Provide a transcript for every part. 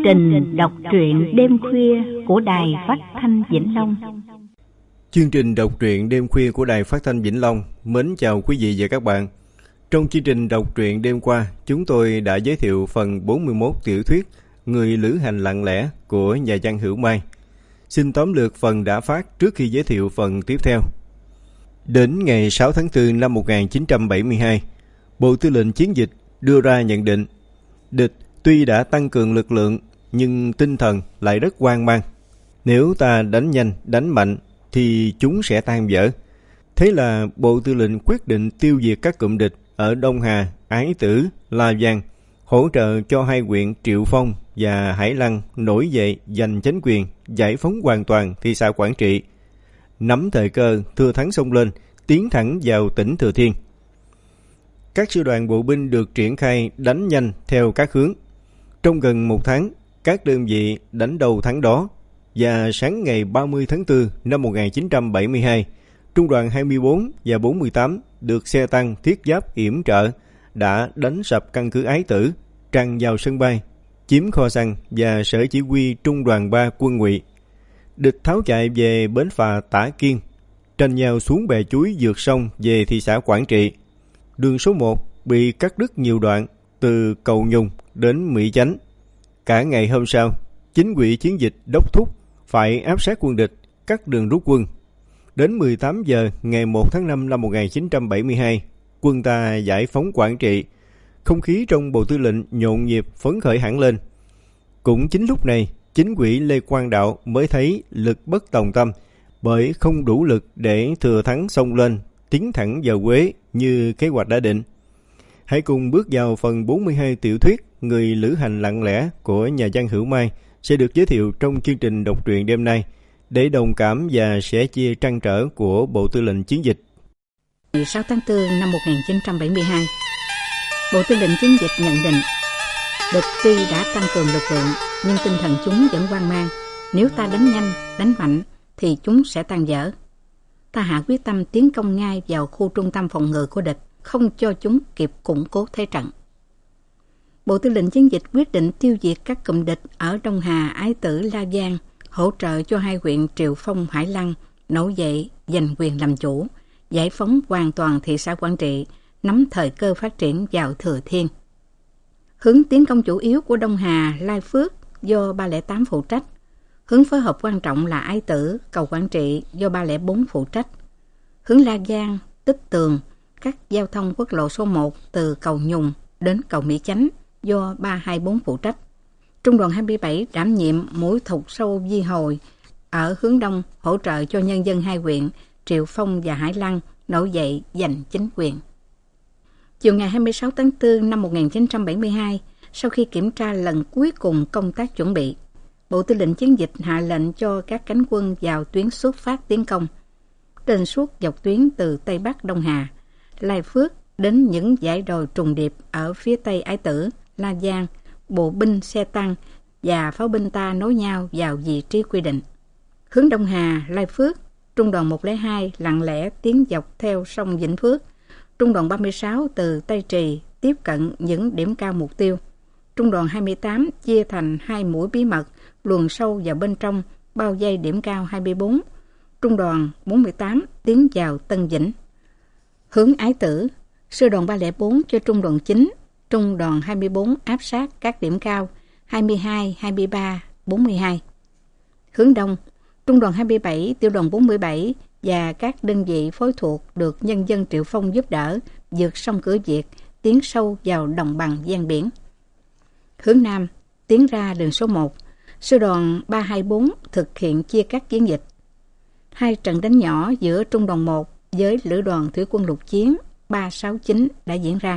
trình đọc truyện đêm khuya của Đài Phát thanh Vĩnh Long. Chương trình đọc truyện đêm khuya của Đài Phát thanh Vĩnh Long mến chào quý vị và các bạn. Trong chương trình đọc truyện đêm qua, chúng tôi đã giới thiệu phần 41 tiểu thuyết Người lữ hành lặng lẽ của nhà văn Hữu Mai. Xin tóm lược phần đã phát trước khi giới thiệu phần tiếp theo. Đến ngày 6 tháng 4 năm 1972, Bộ Tư lệnh Chiến dịch đưa ra nhận định địch tuy đã tăng cường lực lượng nhưng tinh thần lại rất hoang mang. Nếu ta đánh nhanh, đánh mạnh thì chúng sẽ tan vỡ. Thế là Bộ Tư lệnh quyết định tiêu diệt các cụm địch ở Đông Hà, Ái Tử, La Giang, hỗ trợ cho hai huyện Triệu Phong và Hải Lăng nổi dậy giành chính quyền, giải phóng hoàn toàn thị xã Quảng Trị. Nắm thời cơ, thừa thắng xông lên, tiến thẳng vào tỉnh Thừa Thiên. Các sư đoàn bộ binh được triển khai đánh nhanh theo các hướng. Trong gần một tháng, các đơn vị đánh đầu thắng đó, và sáng ngày 30 tháng 4 năm 1972, Trung đoàn 24 và 48 được xe tăng thiết giáp yểm trợ đã đánh sập căn cứ Ái Tử, tràn vào sân bay, chiếm kho xăng và sở chỉ huy Trung đoàn 3 quân Ngụy. Địch tháo chạy về bến phà Tả Kiên, tranh nhau xuống bè chuối vượt sông về thị xã Quảng Trị. Đường số 1 bị cắt đứt nhiều đoạn từ Cầu Nhung đến Mỹ Chánh. Cả ngày hôm sau, chính ủy chiến dịch đốc thúc phải áp sát quân địch, cắt đường rút quân. Đến 18 giờ ngày 1 tháng 5 năm 1972, quân ta giải phóng Quảng Trị. Không khí trong Bộ Tư lệnh nhộn nhịp phấn khởi hẳn lên. Cũng chính lúc này, chính ủy Lê Quang Đạo mới thấy lực bất tòng tâm, bởi không đủ lực để thừa thắng xông lên, tiến thẳng vào Quế như kế hoạch đã định. Hãy cùng bước vào phần 42 tiểu thuyết Người lữ hành lặng lẽ của nhà văn Hữu Mai sẽ được giới thiệu trong chương trình đọc truyện đêm nay, để đồng cảm và sẻ chia trăn trở của Bộ Tư lệnh Chiến dịch. Ngày 6 tháng 4 năm 1972, Bộ Tư lệnh Chiến dịch nhận định địch tuy đã tăng cường lực lượng nhưng tinh thần chúng vẫn hoang mang. Nếu ta đánh nhanh, đánh mạnh thì chúng sẽ tan vỡ. Ta hạ quyết tâm tiến công ngay vào khu trung tâm phòng ngự của địch, không cho chúng kịp củng cố thế trận. Bộ Tư lệnh Chiến dịch quyết định tiêu diệt các cụm địch ở Đông Hà, Ái Tử, La Giang, hỗ trợ cho hai huyện Triệu Phong, Hải Lăng nổi dậy giành quyền làm chủ, giải phóng hoàn toàn thị xã Quảng Trị, nắm thời cơ phát triển vào Thừa Thiên. Hướng tiến công chủ yếu của Đông Hà, Lai Phước do 308 phụ trách. Hướng phối hợp quan trọng là Ái Tử, cầu Quảng Trị do 304 phụ trách. Hướng La Giang, Tích Tường, các giao thông quốc lộ số 1 từ cầu Nhung đến cầu Mỹ Chánh do 324 phụ trách. Trung đoàn 27 đảm nhiệm mũi thục sâu Di Hồi ở hướng đông, hỗ trợ cho nhân dân hai huyện Triệu Phong và Hải Lăng nổi dậy giành chính quyền. Chiều ngày 26 tháng 4 năm 1972, sau khi kiểm tra lần cuối cùng công tác chuẩn bị, Bộ Tư lệnh Chiến dịch hạ lệnh cho các cánh quân vào tuyến xuất phát tiến công. Trên suốt dọc tuyến từ Tây Bắc Đông Hà, Lai Phước đến những dãy đồi trùng điệp ở phía Tây Ái Tử, La Giang, bộ binh, xe tăng và pháo binh ta nối nhau vào vị trí quy định. Hướng Đông Hà, Lai Phước, Trung đoàn 102 lặng lẽ tiến dọc theo sông Vĩnh Phước. Trung đoàn 36 từ Tây Trì tiếp cận những điểm cao mục tiêu. Trung đoàn 28 chia thành hai mũi bí mật luồn sâu vào bên trong, bao vây điểm cao 24. Trung đoàn 48 tiến vào Tân Vĩnh. Hướng Ái Tử, sư đoàn 304 cho trung đoàn 9, trung đoàn 24 áp sát các điểm cao 22, 23, 42. Hướng Đông, trung đoàn 27, tiểu đoàn 47 và các đơn vị phối thuộc được nhân dân Triệu Phong giúp đỡ vượt sông Cửa Việt, tiến sâu vào đồng bằng ven biển. Hướng Nam, tiến ra đường số 1, sư đoàn 324 thực hiện chia cắt chiến dịch. Hai trận đánh nhỏ giữa trung đoàn 1 với lữ đoàn thủy quân lục chiến 369 đã diễn ra.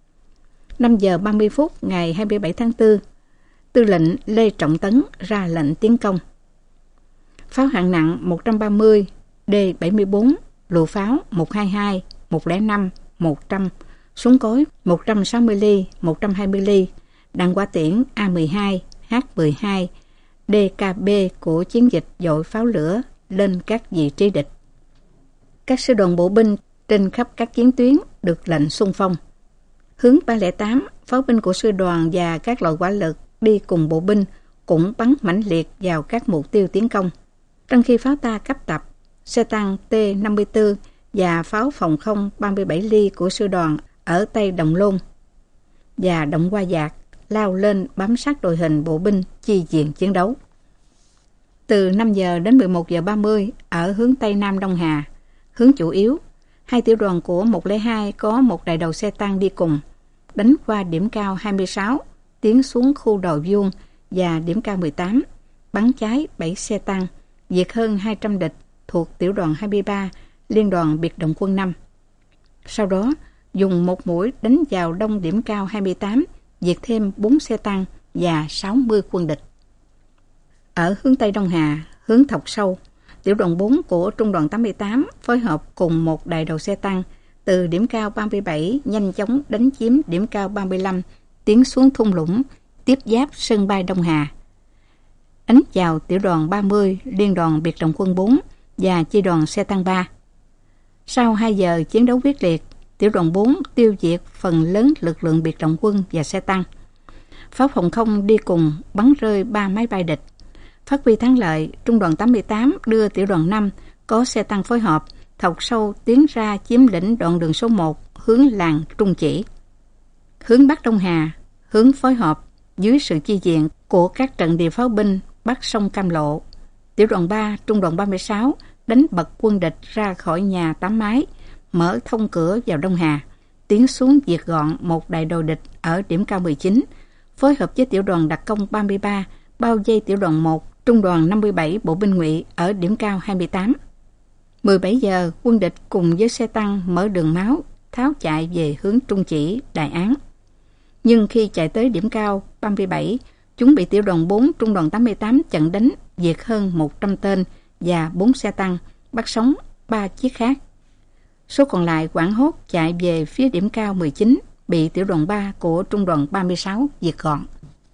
5 giờ 30 phút ngày 27 tháng 4, Tư lệnh Lê Trọng Tấn ra lệnh tiến công. Pháo hạng nặng 130, D74, lựu pháo 122, 105, 100, súng cối 160 ly, 120 ly, đạn hỏa tiễn A12, H12, DKB của chiến dịch dội pháo lửa lên các vị trí địch. Các sư đoàn bộ binh trên khắp các chiến tuyến được lệnh xung phong. Hướng 308, pháo binh của sư đoàn và các loại hỏa lực đi cùng bộ binh cũng bắn mãnh liệt vào các mục tiêu tiến công. Trong khi pháo ta cấp tập, xe tăng T-54 và pháo phòng không 37 ly của sư đoàn ở Tây Đồng Lôn và Động Hoa Dạc lao lên bám sát đội hình bộ binh chi viện chiến đấu. Từ 5 giờ đến 11 giờ 30 ở hướng Tây Nam Đông Hà, hướng chủ yếu, 2 tiểu đoàn của 102 có một đại đầu xe tăng đi cùng, đánh qua điểm cao 26, tiến xuống khu đồi vuông và điểm cao 18, bắn cháy 7 xe tăng, diệt hơn 200 địch thuộc tiểu đoàn 23, liên đoàn biệt động quân 5. Sau đó, dùng một mũi đánh vào đông điểm cao 28, diệt thêm 4 xe tăng và 60 quân địch. Ở hướng Tây Đông Hà, hướng Thọc Sâu, tiểu đoàn 4 của trung đoàn 88 phối hợp cùng một đại đầu xe tăng từ điểm cao 37 nhanh chóng đánh chiếm điểm cao 35, tiến xuống thung lũng, tiếp giáp sân bay Đông Hà. Đánh vào tiểu đoàn 30, liên đoàn biệt động quân 4 và chi đoàn xe tăng 3. Sau 2 giờ chiến đấu quyết liệt, tiểu đoàn 4 tiêu diệt phần lớn lực lượng biệt động quân và xe tăng. Pháo phòng không đi cùng bắn rơi 3 máy bay địch. Phát huy thắng lợi, trung đoàn 88 đưa tiểu đoàn 5 có xe tăng phối hợp Thọc Sâu tiến ra chiếm lĩnh đoạn đường số 1 hướng làng Trung Chỉ. Hướng Bắc Đông Hà, hướng phối hợp dưới sự chi viện của các trận địa pháo binh Bắc sông Cam Lộ. Tiểu đoàn 3, trung đoàn 36 đánh bật quân địch ra khỏi nhà 8 mái, mở thông cửa vào Đông Hà, tiến xuống diệt gọn một đại đội địch ở điểm cao 19, phối hợp với tiểu đoàn đặc công 33 bao vây tiểu đoàn 1, trung đoàn 57 bộ binh Ngụy ở điểm cao 28. 17 giờ, quân địch cùng với xe tăng mở đường máu, tháo chạy về hướng Trung Chỉ, Đại Án. Nhưng khi chạy tới điểm cao 37, chúng bị tiểu đoàn 4, trung đoàn 88 chặn đánh, diệt hơn 100 tên và 4 xe tăng, bắt sống 3 chiếc khác. Số còn lại hoảng hốt chạy về phía điểm cao 19, bị tiểu đoàn 3 của trung đoàn 36 diệt gọn.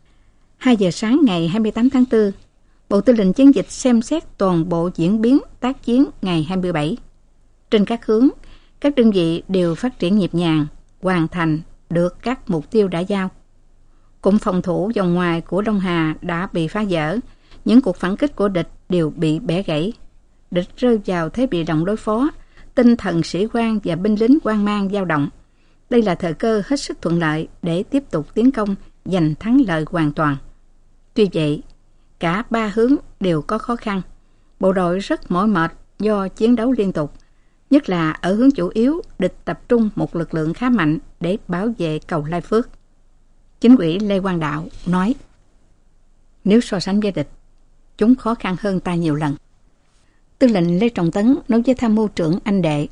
2 giờ sáng ngày 28 tháng 4, Bộ Tư lệnh Chiến dịch xem xét toàn bộ diễn biến tác chiến ngày 27. Trên các hướng, các đơn vị đều phát triển nhịp nhàng, hoàn thành được các mục tiêu đã giao. Cụm phòng thủ vòng ngoài của Đông Hà đã bị phá vỡ, những cuộc phản kích của địch đều bị bẻ gãy. Địch rơi vào thế bị động đối phó, tinh thần sĩ quan và binh lính hoang mang dao động. Đây là thời cơ hết sức thuận lợi để tiếp tục tiến công, giành thắng lợi hoàn toàn. Tuy vậy, cả 3 hướng đều có khó khăn. Bộ đội rất mỏi mệt do chiến đấu liên tục, nhất là ở hướng chủ yếu, địch tập trung một lực lượng khá mạnh để bảo vệ cầu Lai Phước. Chính ủy Lê Quang Đạo nói, nếu so sánh với địch, chúng khó khăn hơn ta nhiều lần. Tư lệnh Lê Trọng Tấn nói với tham mưu trưởng Anh Đệ,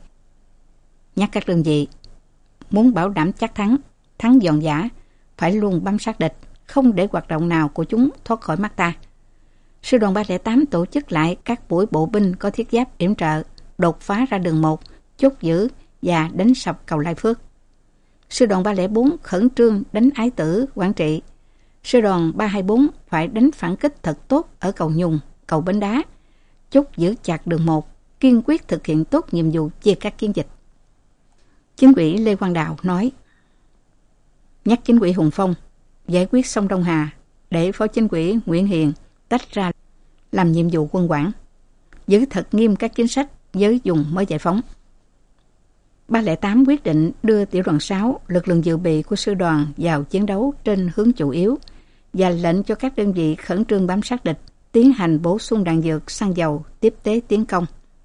nhắc các đơn vị, muốn bảo đảm chắc thắng giòn giã, phải luôn bám sát địch, không để hoạt động nào của chúng thoát khỏi mắt ta. Sư đoàn 308 tổ chức lại các buổi bộ binh có thiết giáp yểm trợ, đột phá ra đường 1, chốt giữ và đánh sập cầu Lai Phước. Sư đoàn 304 khẩn trương đánh Ái Tử, Quảng Trị. Sư đoàn 324 phải đánh phản kích thật tốt ở cầu Nhung, cầu Bến Đá, chốt giữ chặt đường 1, kiên quyết thực hiện tốt nhiệm vụ chia cắt chiến dịch. Chính ủy Lê Quang Đạo nói, nhắc chính ủy Hùng Phong giải quyết xong Đông Hà để phó chính ủy Nguyễn Hiền tách ra làm nhiệm vụ quân quản, giữ thật nghiêm các chính sách với vùng mới giải phóng. 308 quyết định đưa tiểu đoàn 6, lực lượng dự bị của sư đoàn vào chiến đấu trên hướng chủ yếu và lệnh cho các đơn vị khẩn trương bám sát địch, tiến hành bổ sung đạn dược, xăng dầu, tiếp tế tiến công.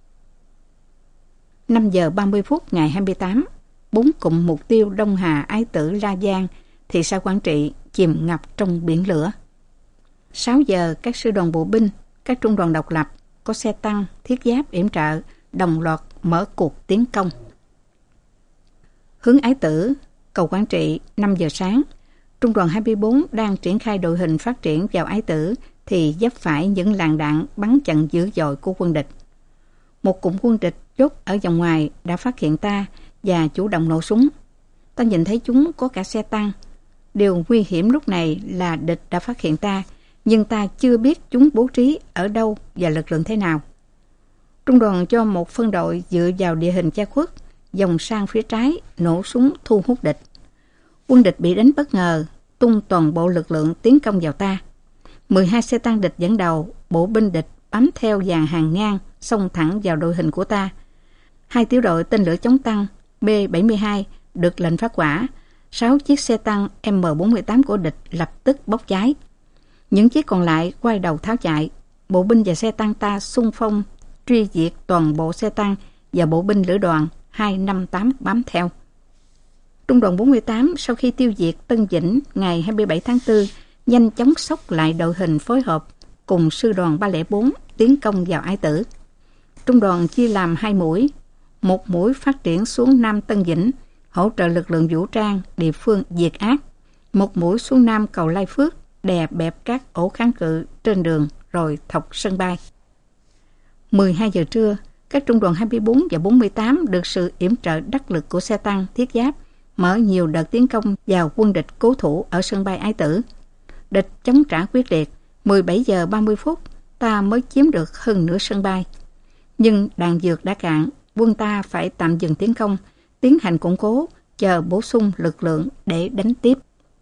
5 giờ 30 phút ngày 28, 4 cụm mục tiêu Đông Hà, Ái Tử, La Giang, thị xã Quảng Trị chìm ngập trong biển lửa. 6 giờ, các sư đoàn bộ binh, các trung đoàn độc lập có xe tăng, thiết giáp yểm trợ đồng loạt mở cuộc tiến công. Hướng Ái Tử, cầu Quảng Trị, 5 giờ sáng, trung đoàn 24 đang triển khai đội hình phát triển vào Ái Tử thì vấp phải những làn đạn bắn chặn dữ dội của quân địch. Một cụm quân địch chốt ở vòng ngoài đã phát hiện ta và chủ động nổ súng. Ta nhìn thấy chúng có cả xe tăng. Điều nguy hiểm lúc này là địch đã phát hiện ta, nhưng ta chưa biết chúng bố trí ở đâu và lực lượng thế nào. Trung đoàn cho một phân đội dựa vào địa hình che khuất, dòng sang phía trái, nổ súng thu hút địch. Quân địch bị đánh bất ngờ, tung toàn bộ lực lượng tiến công vào ta. 12 xe tăng địch dẫn đầu, bộ binh địch bám theo dàn hàng ngang, xông thẳng vào đội hình của ta. 2 tiểu đội tên lửa chống tăng B-72 được lệnh phát hỏa. 6 chiếc xe tăng M48 của địch lập tức bốc cháy. Những chiếc còn lại quay đầu tháo chạy. Bộ binh và xe tăng ta xung phong truy diệt toàn bộ xe tăng và bộ binh lữ đoàn 258 bám theo. Trung đoàn 48 sau khi tiêu diệt Tân Vĩnh ngày 27 tháng 4 nhanh chóng xốc lại đội hình phối hợp cùng sư đoàn 304 tiến công vào Ái Tử. Trung đoàn chia làm 2 mũi, một mũi phát triển xuống Nam Tân Vĩnh hỗ trợ lực lượng vũ trang địa phương diệt ác, một mũi xuống Nam cầu Lai Phước đè bẹp các ổ kháng cự trên đường rồi thọc sân bay. 12 giờ trưa, các trung đoàn 24 và 48 được sự yểm trợ đắc lực của xe tăng thiết giáp mở nhiều đợt tiến công vào quân địch cố thủ ở sân bay Ái Tử. Địch chống trả quyết liệt, 17 giờ 30 phút ta mới chiếm được hơn nửa sân bay. Nhưng đạn dược đã cạn, quân ta phải tạm dừng tiến công, tiến hành củng cố, chờ bổ sung lực lượng để đánh tiếp.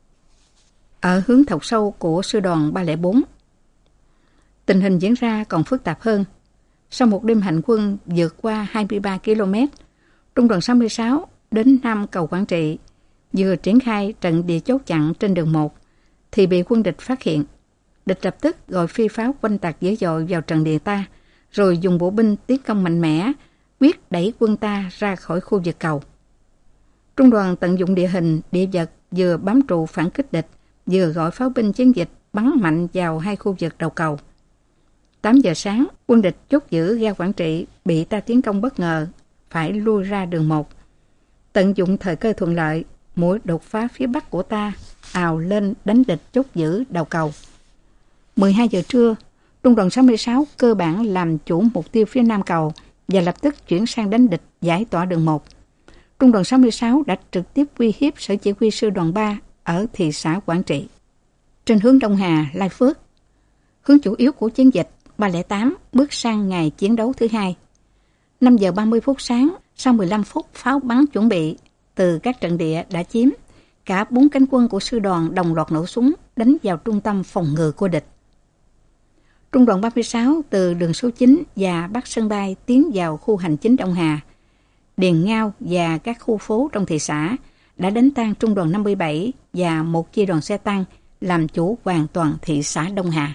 Ở hướng thọc sâu của sư đoàn 304, tình hình diễn ra còn phức tạp hơn. Sau một đêm hành quân vượt qua 23 km, Trung đoàn 66 đến Nam cầu Quảng Trị, vừa triển khai trận địa chốt chặn trên đường 1, thì bị quân địch phát hiện. Địch lập tức gọi phi pháo oanh tạc dữ dội vào trận địa ta, rồi dùng bộ binh tiến công mạnh mẽ, quyết đẩy quân ta ra khỏi khu vực cầu. Trung đoàn tận dụng địa hình, địa vật, vừa bám trụ phản kích địch, vừa gọi pháo binh chiến dịch bắn mạnh vào 2 khu vực đầu cầu. 8 giờ sáng, quân địch chốt giữ ga Quảng Trị bị ta tiến công bất ngờ, phải lui ra đường 1. Tận dụng thời cơ thuận lợi, mũi đột phá phía bắc của ta ào lên đánh địch chốt giữ đầu cầu. 12 giờ trưa, Trung đoàn 66 cơ bản làm chủ mục tiêu phía nam cầu và lập tức chuyển sang đánh địch giải tỏa đường 1. Trung đoàn 66 đã trực tiếp uy hiếp sở chỉ huy sư đoàn 3 ở thị xã Quảng Trị. Trên hướng Đông Hà, Lai Phước, hướng chủ yếu của chiến dịch, 308 bước sang ngày chiến đấu thứ 2. 5 giờ 30 phút sáng, sau 15 phút pháo bắn chuẩn bị từ các trận địa đã chiếm, cả 4 cánh quân của sư đoàn đồng loạt nổ súng đánh vào trung tâm phòng ngự của địch. Trung đoàn 36 từ đường số 9 và bắc sân bay tiến vào khu hành chính Đông Hà, Điền Ngao và các khu phố trong thị xã, đã đánh tan trung đoàn 57 và một chi đoàn xe tăng làm chủ hoàn toàn thị xã Đông Hà.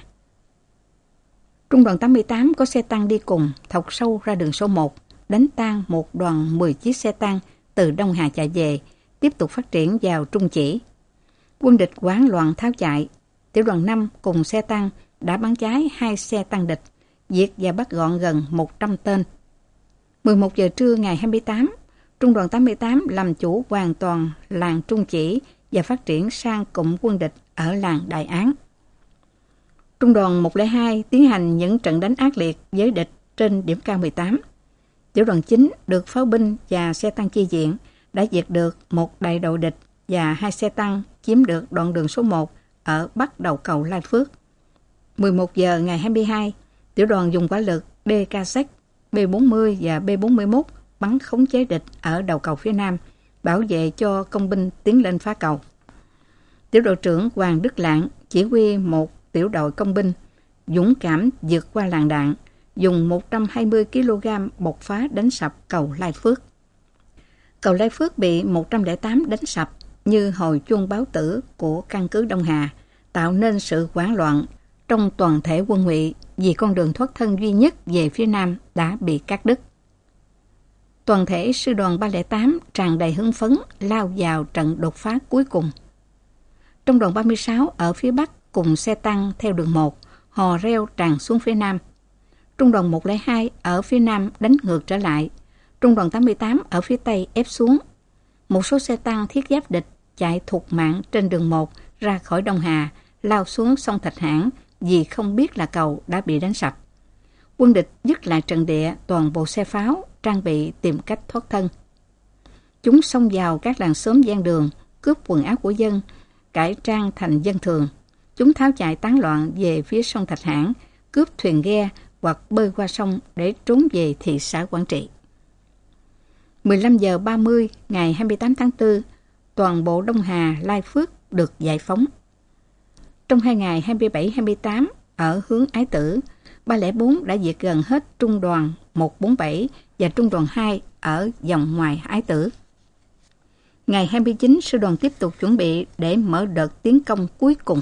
Trung đoàn 88 có xe tăng đi cùng thọc sâu ra đường số 1, đánh tan một đoàn 10 chiếc xe tăng từ Đông Hà chạy về, tiếp tục phát triển vào Trung Chỉ. Quân địch hoảng loạn tháo chạy. Tiểu đoàn 5 cùng xe tăng đã bắn cháy 2 xe tăng địch, diệt và bắt gọn gần 100 tên. 11 giờ trưa ngày 28, Trung đoàn 88 làm chủ hoàn toàn làng Trung Chỉ và phát triển sang cụm quân địch ở làng Đại Án. Trung đoàn 102 tiến hành những trận đánh ác liệt với địch trên điểm cao 18. Tiểu đoàn 9 được pháo binh và xe tăng chi viện đã diệt được một đại đội địch và 2 xe tăng chiếm được đoạn đường số 1 ở bắc đầu cầu Lai Phước. 11 giờ ngày 22, tiểu đoàn dùng hỏa lực DK-SEC, B-40 và B-41 bắn khống chế địch ở đầu cầu phía nam, bảo vệ cho công binh tiến lên phá cầu. Tiểu đội trưởng Hoàng Đức Lạng chỉ huy một tiểu đội công binh dũng cảm vượt qua làn đạn, dùng 120 kg bộc phá đánh sập cầu Lai Phước. Cầu Lai Phước bị 108 đánh sập như hồi chuông báo tử của căn cứ Đông Hà, tạo nên sự hoảng loạn trong toàn thể quân Ngụy vì con đường thoát thân duy nhất về phía nam đã bị cắt đứt. Toàn thể sư đoàn 308 tràn đầy hưng phấn lao vào trận đột phá cuối cùng. Trung đoàn 36 ở phía bắc cùng xe tăng theo đường 1 hò reo tràn xuống phía nam. Trung đoàn 102 ở phía nam đánh ngược trở lại. Trung đoàn 88 ở phía tây ép xuống. Một số xe tăng thiết giáp địch chạy thục mạng trên đường 1 ra khỏi Đông Hà, lao xuống sông Thạch Hãn vì không biết là cầu đã bị đánh sập. Quân địch dứt lại trận địa toàn bộ xe pháo, trang bị tìm cách thoát thân. Chúng xông vào các làng xóm ven đường, cướp quần áo của dân, cải trang thành dân thường. Chúng tháo chạy tán loạn về phía sông Thạch Hãn, cướp thuyền ghe hoặc bơi qua sông để trốn về thị xã Quảng Trị. 15 giờ 30 ngày 28 tháng 4, toàn bộ Đông Hà, Lai Phước được giải phóng. Trong 2 ngày 27-28 ở hướng Ái Tử, 304 đã diệt gần hết trung đoàn 147 và trung đoàn 2 ở vòng ngoài Ái Tử. Ngày 29, sư đoàn tiếp tục chuẩn bị để mở đợt tiến công cuối cùng.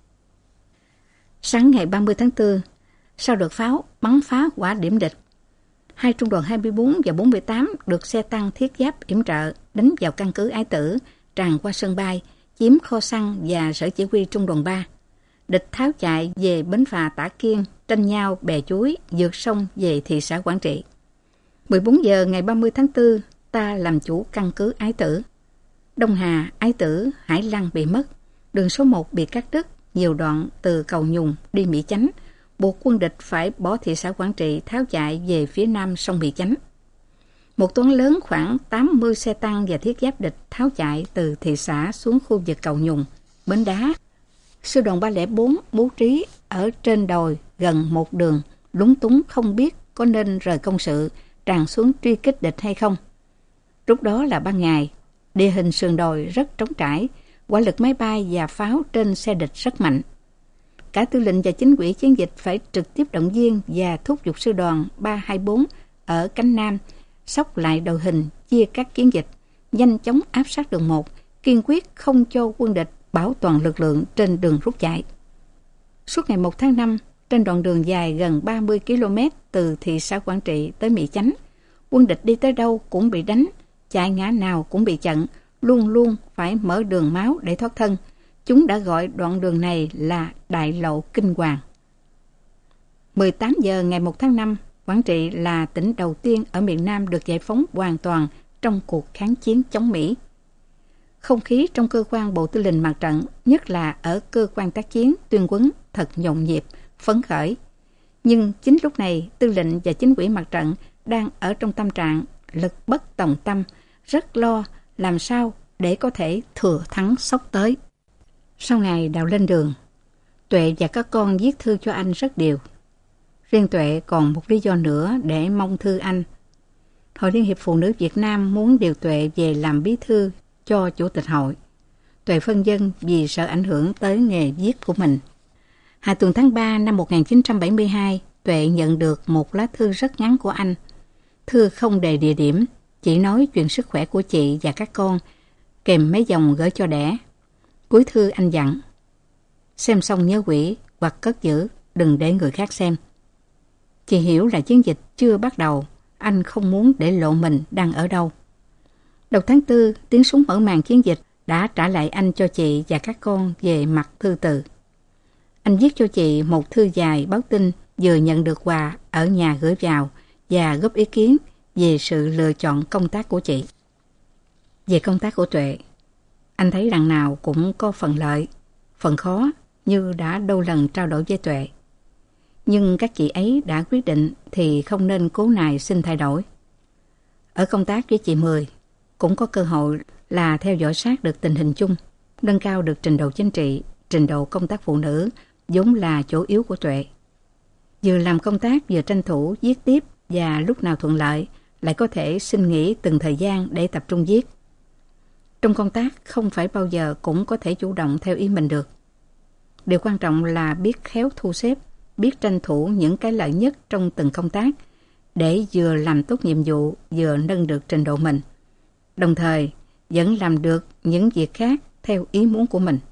Sáng ngày 30 tháng 4, sau đợt pháo bắn phá quả điểm địch, 2 trung đoàn 24 và 48 được xe tăng thiết giáp yểm trợ đánh vào căn cứ Ái Tử, tràn qua sân bay, chiếm kho xăng và sở chỉ huy trung đoàn 3. Địch tháo chạy về bến phà Tả Kiên, tranh nhau bè chuối, vượt sông về thị xã Quảng Trị. 14 giờ ngày 30 tháng 4, ta làm chủ căn cứ Ái Tử. Đông Hà, Ái Tử, Hải Lăng bị mất. Đường số 1 bị cắt đứt, nhiều đoạn từ cầu Nhùng đi Mỹ Chánh, buộc quân địch phải bỏ thị xã Quảng Trị tháo chạy về phía nam sông Mỹ Chánh. Một toán lớn khoảng 80 xe tăng và thiết giáp địch tháo chạy từ thị xã xuống khu vực cầu Nhùng, Bến Đá. Sư đoàn 304 bố trí ở trên đồi gần một đường, lúng túng không biết có nên rời công sự, tràn xuống truy kích địch hay không. Lúc đó là ban ngày, địa hình sườn đồi rất trống trải, hỏa lực máy bay và pháo trên xe địch rất mạnh. Cả tư lệnh và chính ủy chiến dịch phải trực tiếp động viên và thúc giục sư đoàn 324 ở cánh Nam xốc lại đội hình, chia các chiến dịch, nhanh chóng áp sát đường 1, kiên quyết không cho quân địch bảo toàn lực lượng trên đường rút chạy. Suốt ngày 1 tháng 5, trên đoạn đường dài gần 30 km từ thị xã Quảng Trị tới Mỹ Chánh, quân địch đi tới đâu cũng bị đánh, chạy ngã nào cũng bị chặn, luôn luôn phải mở đường máu để thoát thân. Chúng đã gọi đoạn đường này là Đại lộ Kinh Hoàng. 18 giờ ngày 1 tháng 5, Quảng Trị là tỉnh đầu tiên ở miền Nam được giải phóng hoàn toàn trong cuộc kháng chiến chống Mỹ. Không khí trong cơ quan Bộ Tư lệnh Mặt trận, nhất là ở cơ quan tác chiến tuyên huấn thật nhộn nhịp, phấn khởi. Nhưng chính lúc này, tư lệnh và chính ủy mặt trận đang ở trong tâm trạng lực bất tòng tâm, rất lo làm sao để có thể thừa thắng sốc tới. Sau ngày đào lên đường, Tuệ và các con viết thư cho anh rất đều. Riêng Tuệ còn một lý do nữa để mong thư anh. Hội Liên hiệp Phụ nữ Việt Nam muốn điều Tuệ về làm bí thư cho Chủ tịch hội. Tuệ phân vân vì sợ ảnh hưởng tới nghề viết của mình. Hạ tuần tháng 3 năm 1972, Tuệ nhận được một lá thư rất ngắn của anh. Thư không đề địa điểm, chỉ nói chuyện sức khỏe của chị và các con, kèm mấy dòng gửi cho đẻ. Cuối thư anh dặn: xem xong nhớ hủy hoặc cất giữ, đừng để người khác xem. Chị hiểu là chiến dịch chưa bắt đầu, anh không muốn để lộ mình đang ở đâu. Đầu tháng 4, tiếng súng mở màn chiến dịch đã trả lại anh cho chị và các con về mặt thư từ. Anh viết cho chị một thư dài báo tin vừa nhận được quà ở nhà gửi vào và góp ý kiến về sự lựa chọn công tác của chị. Về công tác của Tuệ, anh thấy đằng nào cũng có phần lợi, phần khó như đã đôi lần trao đổi với Tuệ. Nhưng các chị ấy đã quyết định thì không nên cố nài xin thay đổi. Ở công tác với chị Mười, cũng có cơ hội là theo dõi sát được tình hình chung, nâng cao được trình độ chính trị, trình độ công tác phụ nữ, vốn là chỗ yếu của Tuệ. Vừa làm công tác vừa tranh thủ viết tiếp và lúc nào thuận lợi lại có thể xin nghỉ từng thời gian để tập trung viết. Trong công tác không phải bao giờ cũng có thể chủ động theo ý mình được. Điều quan trọng là biết khéo thu xếp, biết tranh thủ những cái lợi nhất trong từng công tác để vừa làm tốt nhiệm vụ vừa nâng được trình độ mình, đồng thời vẫn làm được những việc khác theo ý muốn của mình.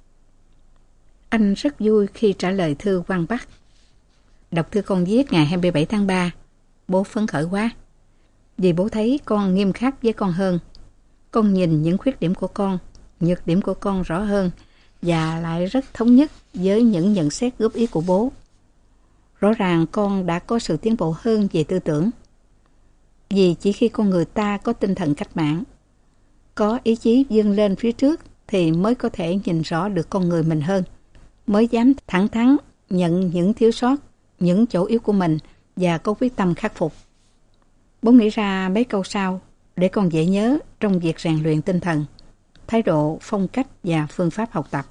Anh rất vui khi trả lời thư Quang Bắc. Đọc thư con viết ngày 27 tháng 3, bố phấn khởi quá. Vì bố thấy con nghiêm khắc với con hơn. Con nhìn những khuyết điểm của con, nhược điểm của con rõ hơn và lại rất thống nhất với những nhận xét góp ý của bố. Rõ ràng con đã có sự tiến bộ hơn về tư tưởng. Vì chỉ khi con người ta có tinh thần cách mạng, có ý chí vươn lên phía trước thì mới có thể nhìn rõ được con người mình hơn, mới dám thẳng thắn nhận những thiếu sót, những chỗ yếu của mình và có quyết tâm khắc phục. Bố nghĩ ra mấy câu sau để con dễ nhớ trong việc rèn luyện tinh thần, thái độ, phong cách và phương pháp học tập.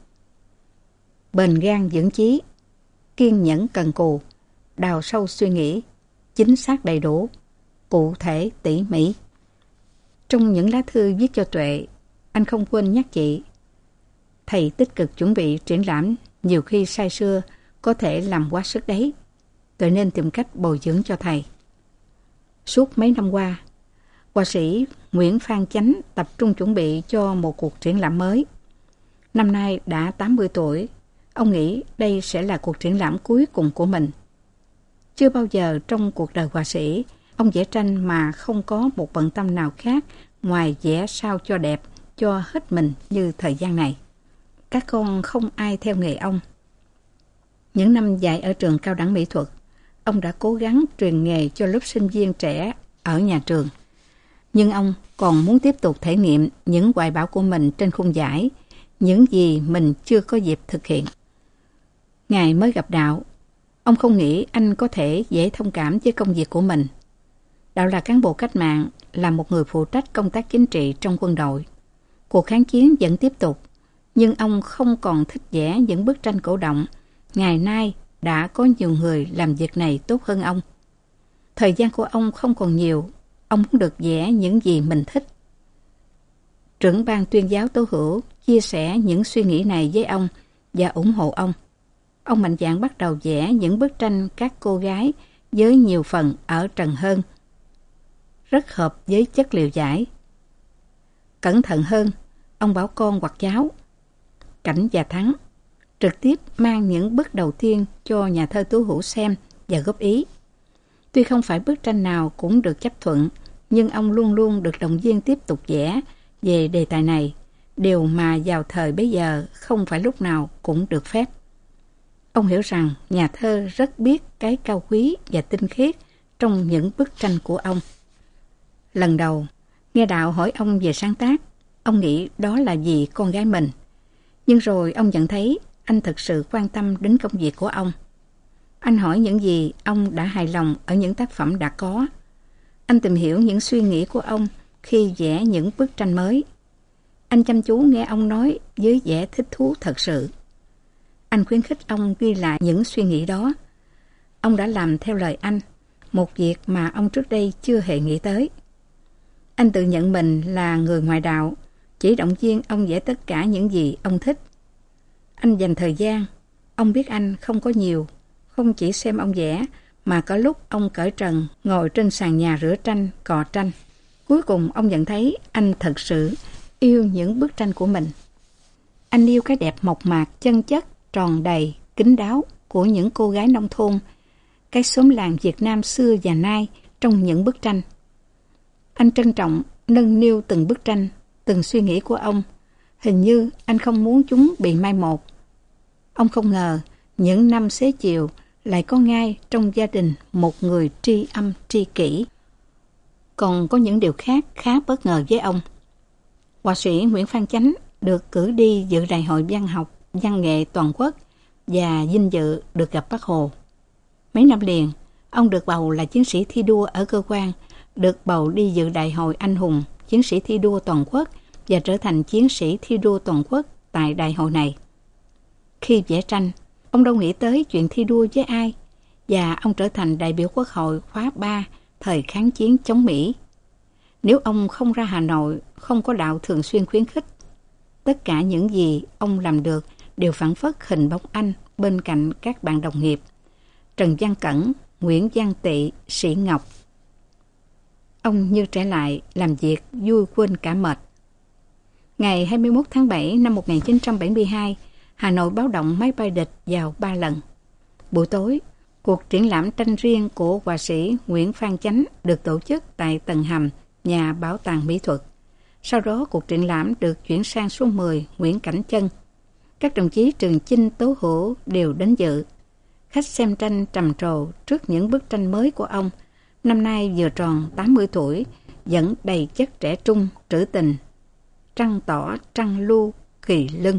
Bền gan vững chí, kiên nhẫn cần cù, đào sâu suy nghĩ, chính xác đầy đủ, cụ thể tỉ mỉ. Trong những lá thư viết cho Tuệ, anh không quên nhắc chị: thầy tích cực chuẩn bị triển lãm nhiều khi say sưa có thể làm quá sức đấy. Tôi nên tìm cách bồi dưỡng cho thầy. Suốt mấy năm qua, họa sĩ Nguyễn Phan Chánh tập trung chuẩn bị cho một cuộc triển lãm mới. Năm nay đã 80 tuổi, ông nghĩ đây sẽ là cuộc triển lãm cuối cùng của mình. Chưa bao giờ trong cuộc đời họa sĩ, ông vẽ tranh mà không có một bận tâm nào khác ngoài vẽ sao cho đẹp, cho hết mình như thời gian này. Các con không ai theo nghề ông. Những năm dạy ở trường cao đẳng mỹ thuật, ông đã cố gắng truyền nghề cho lớp sinh viên trẻ ở nhà trường. Nhưng ông còn muốn tiếp tục thể nghiệm những hoài bão của mình trên khung giải, những gì mình chưa có dịp thực hiện. Ngày mới gặp Đạo, ông không nghĩ anh có thể dễ thông cảm với công việc của mình. Đạo là cán bộ cách mạng, là một người phụ trách công tác chính trị trong quân đội. Cuộc kháng chiến vẫn tiếp tục, nhưng ông không còn thích vẽ những bức tranh cổ động. Ngày nay đã có nhiều người làm việc này tốt hơn ông. Thời gian của ông không còn nhiều, ông muốn được vẽ những gì mình thích. Trưởng ban tuyên giáo Tố Hữu chia sẻ những suy nghĩ này với ông và ủng hộ ông. Ông mạnh dạn bắt đầu vẽ những bức tranh các cô gái với nhiều phần ở trần hơn, rất hợp với chất liệu vải. Cẩn thận hơn, ông bảo con hoặc cháu, Cảnh và Thắng, trực tiếp mang những bức đầu tiên cho nhà thơ Tố Hữu xem và góp ý. Tuy không phải bức tranh nào cũng được chấp thuận, nhưng ông luôn luôn được động viên tiếp tục vẽ về đề tài này, điều mà vào thời bấy giờ không phải lúc nào cũng được phép. Ông hiểu rằng nhà thơ rất biết cái cao quý và tinh khiết trong những bức tranh của ông. Lần đầu nghe Đạo hỏi ông về sáng tác, ông nghĩ đó là vì con gái mình. Nhưng rồi ông nhận thấy anh thực sự quan tâm đến công việc của ông. Anh hỏi những gì ông đã hài lòng ở những tác phẩm đã có. Anh tìm hiểu những suy nghĩ của ông khi vẽ những bức tranh mới. Anh chăm chú nghe ông nói với vẻ thích thú thật sự. Anh khuyến khích ông ghi lại những suy nghĩ đó. Ông đã làm theo lời anh, một việc mà ông trước đây chưa hề nghĩ tới. Anh tự nhận mình là người ngoại đạo, chỉ động viên ông vẽ tất cả những gì ông thích. Anh dành thời gian, ông biết anh không có nhiều, không chỉ xem ông vẽ, mà có lúc ông cởi trần, ngồi trên sàn nhà rửa tranh, cọ tranh. Cuối cùng ông nhận thấy anh thật sự yêu những bức tranh của mình. Anh yêu cái đẹp mộc mạc, chân chất, tròn đầy, kín đáo của những cô gái nông thôn, cái xóm làng Việt Nam xưa và nay trong những bức tranh. Anh trân trọng nâng niu từng bức tranh, từng suy nghĩ của ông. Hình như anh không muốn chúng bị mai một. Ông không ngờ những năm xế chiều lại có ngay trong gia đình một người tri âm tri kỷ. Còn có những điều khác khá bất ngờ với ông. Họa sĩ Nguyễn Phan Chánh được cử đi dự Đại hội Văn học, Văn nghệ toàn quốc và vinh dự được gặp Bác Hồ. Mấy năm liền, ông được bầu là chiến sĩ thi đua ở cơ quan, được bầu đi dự Đại hội Anh hùng, chiến sĩ thi đua toàn quốc và trở thành chiến sĩ thi đua toàn quốc tại đại hội này. Khi vẽ tranh, ông đâu nghĩ tới chuyện thi đua với ai, và ông trở thành đại biểu Quốc hội khóa 3 thời kháng chiến chống Mỹ. Nếu ông không ra Hà Nội, không có Đạo thường xuyên khuyến khích, tất cả những gì ông làm được đều phảng phất hình bóng anh bên cạnh các bạn đồng nghiệp Trần Văn Cẩn, Nguyễn Văn Tị, Sĩ Ngọc. Ông như trẻ lại, làm việc vui quên cả mệt. Ngày 21 tháng 7 năm 1972, Hà Nội báo động máy bay địch vào 3 lần. Buổi tối, cuộc triển lãm tranh riêng của họa sĩ Nguyễn Phan Chánh được tổ chức tại tầng hầm nhà Bảo tàng Mỹ thuật. Sau đó, cuộc triển lãm được chuyển sang số 10 Nguyễn Cảnh Chân. Các đồng chí Trường Chinh, Tố Hữu đều đến dự. Khách xem tranh trầm trồ trước những bức tranh mới của ông. Năm nay vừa tròn 80 tuổi, vẫn đầy chất trẻ trung, trữ tình. Trăng tỏ, trăng lưu, kỳ lưng.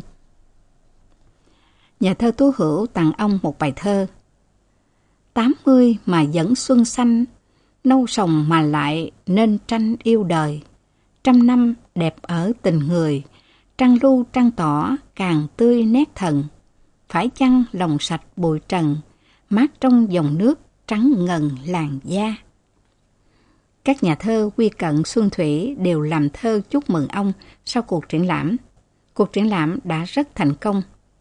Nhà thơ Tố Hữu tặng ông một bài thơ. 80 mà vẫn xuân xanh, nâu sồng mà lại nên tranh yêu đời. 100 năm đẹp ở tình người, trăng lưu trăng tỏ càng tươi nét thần. Phải chăng lòng sạch bụi trần, mát trong dòng nước trắng ngần làn da. Các nhà thơ Quy Cận, Xuân Thủy đều làm thơ chúc mừng ông sau cuộc triển lãm. Cuộc triển lãm đã rất thành công.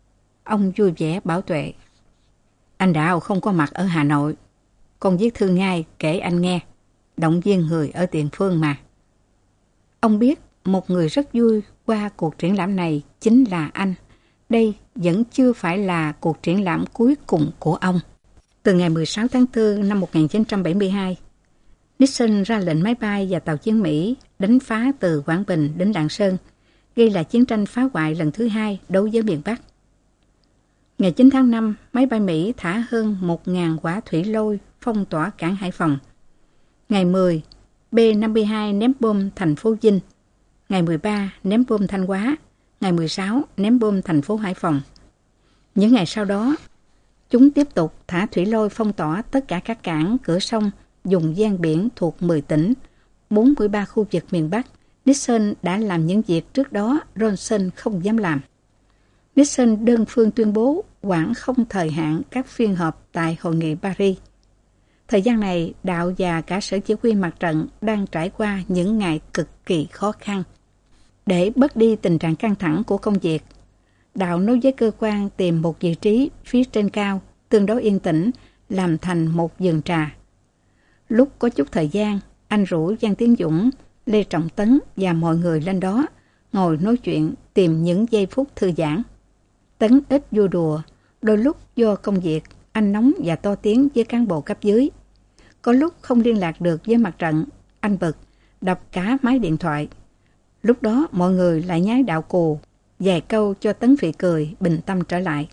Ông vui vẻ bảo Tuệ. Anh Đạo không có mặt ở Hà Nội. Con viết thư ngay kể anh nghe. Động viên người ở tiền phương mà. Ông biết một người rất vui qua cuộc triển lãm này chính là anh. Đây vẫn chưa phải là cuộc triển lãm cuối cùng của ông. Từ ngày 16 tháng 4 năm 1972, Nixon ra lệnh máy bay và tàu chiến Mỹ đánh phá từ Quảng Bình đến Lạng Sơn, gây là chiến tranh phá hoại lần thứ hai đối với miền Bắc. Ngày 9 tháng 5, máy bay Mỹ thả hơn 1.000 quả thủy lôi phong tỏa cảng Hải Phòng. Ngày 10, B-52 ném bom thành phố Vinh. Ngày 13, ném bom Thanh Hóa. Ngày 16, ném bom thành phố Hải Phòng. Những ngày sau đó, chúng tiếp tục thả thủy lôi phong tỏa tất cả các cảng, cửa sông, vùng ven biển thuộc 10 tỉnh, 43 khu vực miền Bắc. Nixon đã làm những việc trước đó Johnson không dám làm. Nixon đơn phương tuyên bố hoãn không thời hạn các phiên họp tại Hội nghị Paris. Thời gian này, Đạo và cả sở chỉ huy mặt trận đang trải qua những ngày cực kỳ khó khăn. Để bớt đi tình trạng căng thẳng của công việc, Đạo nói với cơ quan tìm một vị trí phía trên cao, tương đối yên tĩnh, làm thành một vườn trà. Lúc có chút thời gian, anh rủ Giang Tiến Dũng, Lê Trọng Tấn và mọi người lên đó, ngồi nói chuyện, tìm những giây phút thư giãn. Tấn ít vui đùa, đôi lúc do công việc, anh nóng và to tiếng với cán bộ cấp dưới. Có lúc không liên lạc được với mặt trận, anh bực, đập cả máy điện thoại. Lúc đó mọi người lại nhái Đạo cù, vài câu cho Tấn phì cười, bình tâm trở lại.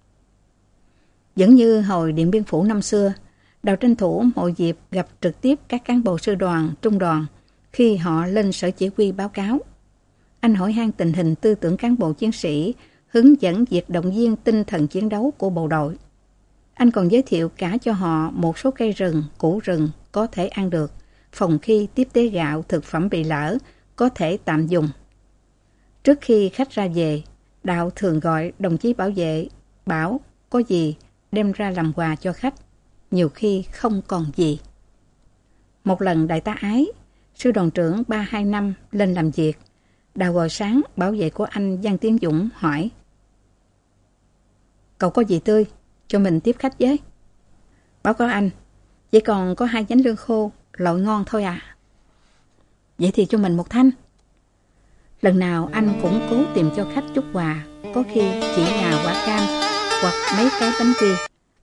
Vẫn như hồi Điện Biên Phủ năm xưa, Đạo tranh thủ mọi dịp gặp trực tiếp các cán bộ sư đoàn, trung đoàn khi họ lên sở chỉ huy báo cáo. Anh hỏi han tình hình tư tưởng cán bộ chiến sĩ, hướng dẫn việc động viên tinh thần chiến đấu của bộ đội. Anh còn giới thiệu cả cho họ một số cây rừng, củ rừng có thể ăn được, phòng khi tiếp tế gạo, thực phẩm bị lỡ, có thể tạm dùng. Trước khi khách ra về, Đạo thường gọi đồng chí bảo vệ, bảo có gì đem ra làm quà cho khách, nhiều khi không còn gì. Một lần đại tá Ái, sư đoàn trưởng 325 lên làm việc, Đạo gọi sáng bảo vệ của anh Giang Tiến Dũng hỏi: Cậu có gì tươi, cho mình tiếp khách với? Báo cáo anh, chỉ còn có 2 nhánh lương khô, loại ngon thôi à. Vậy thì cho mình một thanh. Lần nào anh cũng cố tìm cho khách chút quà, có khi chỉ là quả cam hoặc mấy cái bánh quy.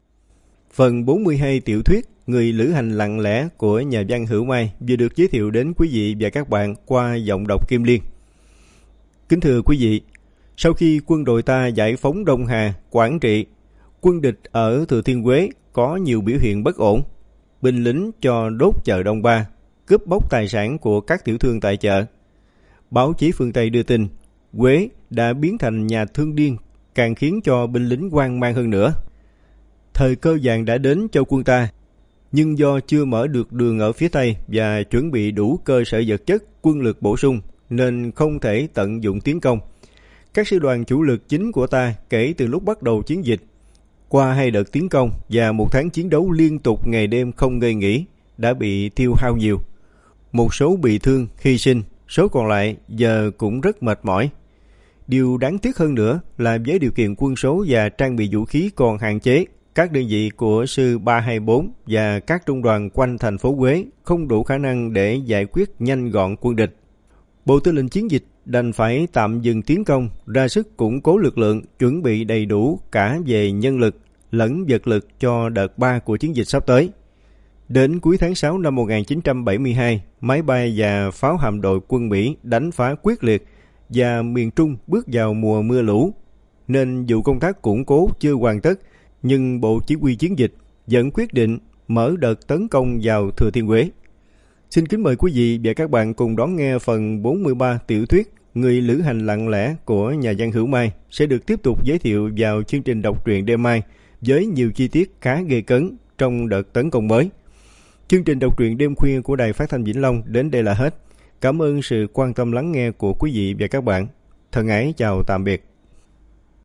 Phần 42 tiểu thuyết Người lữ hành lặng lẽ của nhà văn Hữu Mai vừa được giới thiệu đến quý vị và các bạn qua giọng đọc Kim Liên. Kính thưa quý vị, sau khi quân đội ta giải phóng Đông Hà, Quảng Trị, quân địch ở Thừa Thiên Huế có nhiều biểu hiện bất ổn. Binh lính cho đốt chợ Đông Ba, cướp bóc tài sản của các tiểu thương tại chợ. Báo chí phương Tây đưa tin, Huế đã biến thành nhà thương điên, càng khiến cho binh lính hoang mang hơn nữa. Thời cơ vàng đã đến cho quân ta, nhưng do chưa mở được đường ở phía Tây và chuẩn bị đủ cơ sở vật chất, quân lực bổ sung, nên không thể tận dụng tiến công. Các sư đoàn chủ lực chính của ta kể từ lúc bắt đầu chiến dịch, qua 2 đợt tiến công và 1 tháng chiến đấu liên tục ngày đêm không ngơi nghỉ, đã bị tiêu hao nhiều. Một số bị thương, hy sinh, số còn lại giờ cũng rất mệt mỏi. Điều đáng tiếc hơn nữa là với điều kiện quân số và trang bị vũ khí còn hạn chế, các đơn vị của sư 324 và các trung đoàn quanh thành phố Huế không đủ khả năng để giải quyết nhanh gọn quân địch. Bộ Tư lệnh Chiến dịch đành phải tạm dừng tiến công, ra sức củng cố lực lượng, chuẩn bị đầy đủ cả về nhân lực lẫn vật lực cho đợt 3 của chiến dịch sắp tới. Đến cuối tháng 6 năm 1972, máy bay và pháo hạm đội quân Mỹ đánh phá quyết liệt và miền Trung bước vào mùa mưa lũ, nên dù công tác củng cố chưa hoàn tất, nhưng Bộ Chỉ huy Chiến dịch vẫn quyết định mở đợt tấn công vào Thừa Thiên Huế. Xin kính mời quý vị và các bạn cùng đón nghe phần 43 tiểu thuyết Người lữ hành lặng lẽ của nhà văn Hữu Mai sẽ được tiếp tục giới thiệu vào chương trình đọc truyện đêm mai với nhiều chi tiết khá gay cấn trong đợt tấn công mới. Chương trình đọc truyện đêm khuya của Đài Phát thanh Vĩnh Long đến đây là hết. Cảm ơn sự quan tâm lắng nghe của quý vị và các bạn. Thân ái chào tạm biệt.